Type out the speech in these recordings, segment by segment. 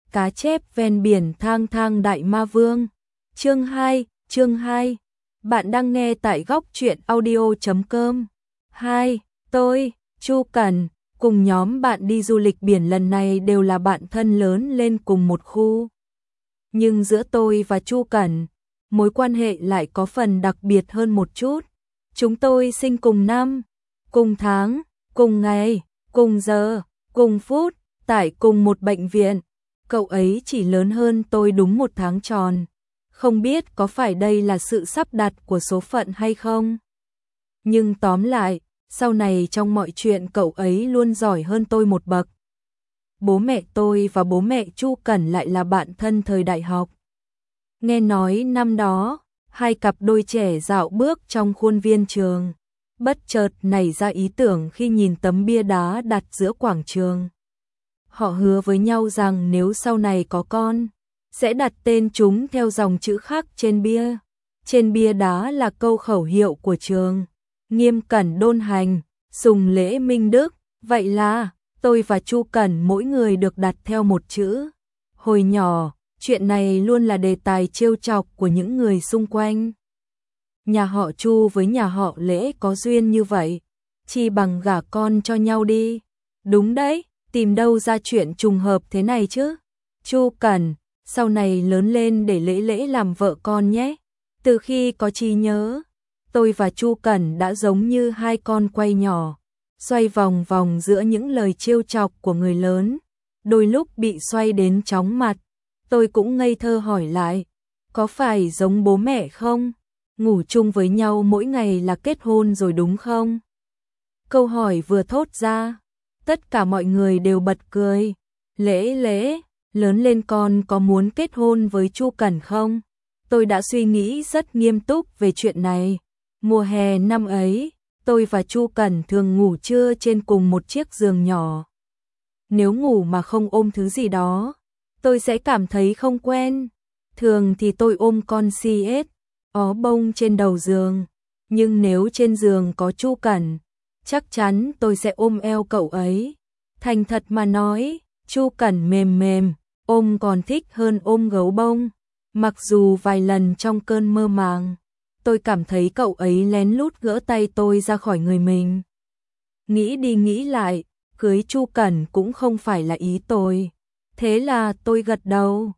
Cá chép ven biển thang thang đại ma vương. Chương 2. Bạn đang nghe tại góc truyện audio.com. 2. Tôi, Chu Cẩn, cùng nhóm bạn đi du lịch biển lần này đều là bạn thân lớn lên cùng một khu. Nhưng giữa tôi và Chu Cẩn, mối quan hệ lại có phần đặc biệt hơn một chút. Chúng tôi sinh cùng năm, cùng tháng, cùng ngày, cùng giờ, cùng phút, tại cùng một bệnh viện. Cậu ấy chỉ lớn hơn tôi đúng 1 tháng tròn. Không biết có phải đây là sự sắp đặt của số phận hay không? Nhưng tóm lại, sau này trong mọi chuyện cậu ấy luôn giỏi hơn tôi một bậc. Bố mẹ tôi và bố mẹ Chu Cẩn lại là bạn thân thời đại học. Nghe nói năm đó, hai cặp đôi trẻ dạo bước trong khuôn viên trường, bất chợt nảy ra ý tưởng khi nhìn tấm bia đá đặt giữa quảng trường. Họ hứa với nhau rằng nếu sau này có con, sẽ đặt tên chúng theo dòng chữ khác trên bia. Trên bia đá là câu khẩu hiệu của trường: nghiêm cẩn đôn hành, sùng lễ minh đức. Vậy là tôi và Chu Cẩn mỗi người được đặt theo một chữ. Hồi nhỏ, chuyện này luôn là đề tài trêu chọc của những người xung quanh. Nhà họ Chu với nhà họ Lễ có duyên như vậy, chi bằng gả con cho nhau đi. Đúng đấy, tìm đâu ra chuyện trùng hợp thế này chứ. Chu Cẩn, sau này lớn lên để Lễ làm vợ con nhé. Từ khi có trí nhớ, tôi và Chu Cẩn đã giống như hai con quay nhỏ, xoay vòng vòng giữa những lời trêu chọc của người lớn, đôi lúc bị xoay đến chóng mặt. Tôi cũng ngây thơ hỏi lại, có phải giống bố mẹ không? Ngủ chung với nhau mỗi ngày là kết hôn rồi đúng không? Câu hỏi vừa thốt ra, tất cả mọi người đều bật cười. Lễ, lớn lên con có muốn kết hôn với Chu Cẩn không? Tôi đã suy nghĩ rất nghiêm túc về chuyện này. Mùa hè năm ấy, tôi và Chu Cẩn thường ngủ trưa trên cùng một chiếc giường nhỏ. Nếu ngủ mà không ôm thứ gì đó, tôi sẽ cảm thấy không quen. Thường thì tôi ôm con CS, ó bông trên đầu giường. Nhưng nếu trên giường có Chu Cẩn, chắc chắn tôi sẽ ôm eo cậu ấy. Thành thật mà nói, Chu Cẩn mềm, ôm còn thích hơn ôm gấu bông. Mặc dù vài lần trong cơn mơ màng, tôi cảm thấy cậu ấy lén lút gỡ tay tôi ra khỏi người mình. Nghĩ đi nghĩ lại, cưới Chu Cẩn cũng không phải là ý tôi. Thế là tôi gật đầu.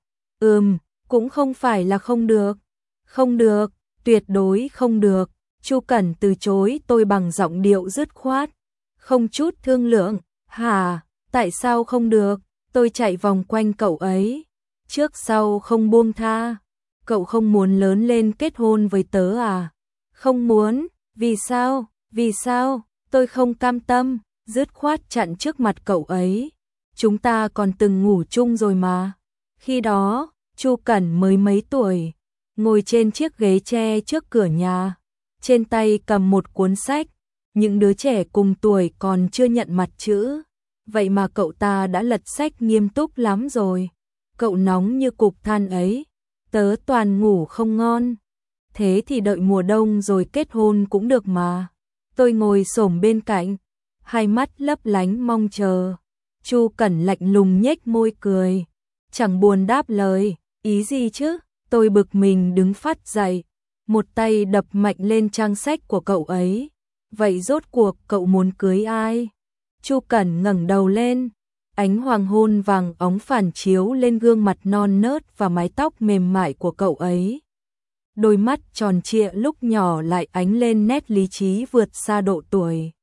Cũng không phải là không được. Không được, tuyệt đối không được. Chu Cẩn từ chối tôi bằng giọng điệu dứt khoát, không chút thương lượng. Hả, tại sao không được? Tôi chạy vòng quanh cậu ấy, trước sau không buông tha. Cậu không muốn lớn lên kết hôn với tớ à? Không muốn. Vì sao? Vì sao? Tôi không cam tâm, dứt khoát chặn trước mặt cậu ấy. Chúng ta còn từng ngủ chung rồi mà. Khi đó, Chu Cẩn mới mấy tuổi, ngồi trên chiếc ghế tre trước cửa nhà, trên tay cầm một cuốn sách. Những đứa trẻ cùng tuổi còn chưa nhận mặt chữ, vậy mà cậu ta đã lật sách nghiêm túc lắm rồi. Cậu nóng như cục than ấy, tớ toàn ngủ không ngon. Thế thì đợi mùa đông rồi kết hôn cũng được mà. Tôi ngồi xổm bên cạnh, hai mắt lấp lánh mong chờ. Chu Cẩn lạnh lùng nhếch môi cười, chẳng buồn đáp lời. Ý gì chứ? Tôi bực mình đứng phắt dậy, một tay đập mạnh lên trang sách của cậu ấy. Vậy rốt cuộc cậu muốn cưới ai? Chu Cẩn ngẩng đầu lên, ánh hoàng hôn vàng óng phản chiếu lên gương mặt non nớt và mái tóc mềm mại của cậu ấy. Đôi mắt tròn trịa lúc nhỏ lại ánh lên nét lý trí vượt xa độ tuổi.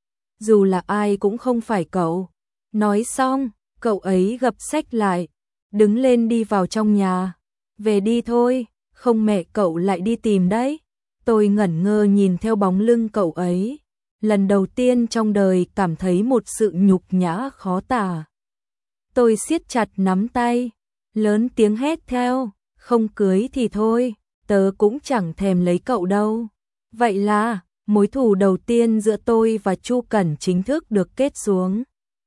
Dù là ai cũng không phải cậu. Nói xong, cậu ấy gập sách lại, đứng lên đi vào trong nhà. Về đi thôi, không mẹ cậu lại đi tìm đấy. Tôi ngẩn ngơ nhìn theo bóng lưng cậu ấy. Lần đầu tiên trong đời cảm thấy một sự nhục nhã khó tả. Tôi siết chặt nắm tay, lớn tiếng hét theo, không cưới thì thôi, tớ cũng chẳng thèm lấy cậu đâu. Vậy là, mối thù đầu tiên giữa tôi và Chu Cẩn chính thức được kết xuống.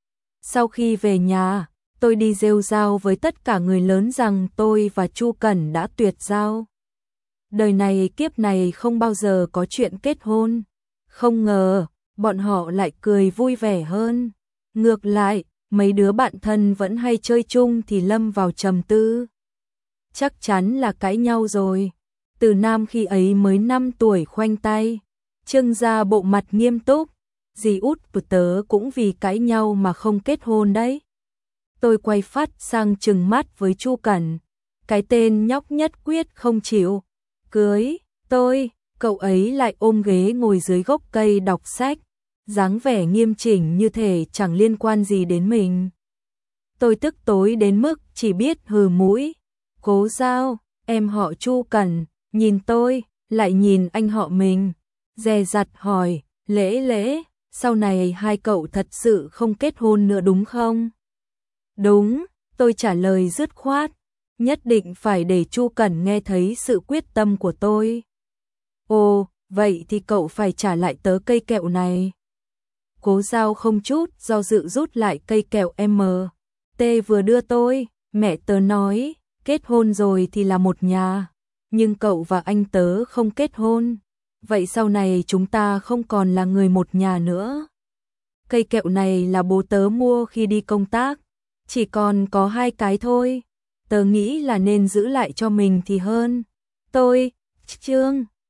Sau khi về nhà, tôi đi rêu rao với tất cả người lớn rằng tôi và Chu Cẩn đã tuyệt giao. Đời này kiếp này không bao giờ có chuyện kết hôn. Không ngờ, bọn họ lại cười vui vẻ hơn. Ngược lại, mấy đứa bạn thân vẫn hay chơi chung thì lâm vào trầm tư. Chắc chắn là cãi nhau rồi. Từ Nam khi ấy mới 5 tuổi khoanh tay, trưng ra bộ mặt nghiêm túc. Dì út của tớ cũng vì cãi nhau mà không kết hôn đấy. Tôi quay phát sang trừng mắt với Chu Cẩn. Cái tên nhóc nhất quyết không chịu cưới tôi, cậu ấy lại ôm ghế ngồi dưới gốc cây đọc sách, dáng vẻ nghiêm chỉnh như thể chẳng liên quan gì đến mình. Tôi tức tối đến mức chỉ biết hừ mũi. Cố Giao, em họ Chu Cẩn, nhìn tôi, lại nhìn anh họ mình, dè dặt hỏi, Lễ, sau này hai cậu thật sự không kết hôn nữa đúng không? Đúng, tôi trả lời dứt khoát, nhất định phải để Chu Cẩn nghe thấy sự quyết tâm của tôi. Ồ, vậy thì cậu phải trả lại tớ cây kẹo này. Cố Giao không chút do dự rút lại cây kẹo MT vừa đưa tôi. Mẹ tớ nói, kết hôn rồi thì là một nhà, nhưng cậu và anh tớ không kết hôn, vậy sau này chúng ta không còn là người một nhà nữa. Cây kẹo này là bố tớ mua khi đi công tác, chỉ còn có 2 cái thôi, tớ nghĩ là nên giữ lại cho mình thì hơn. Chương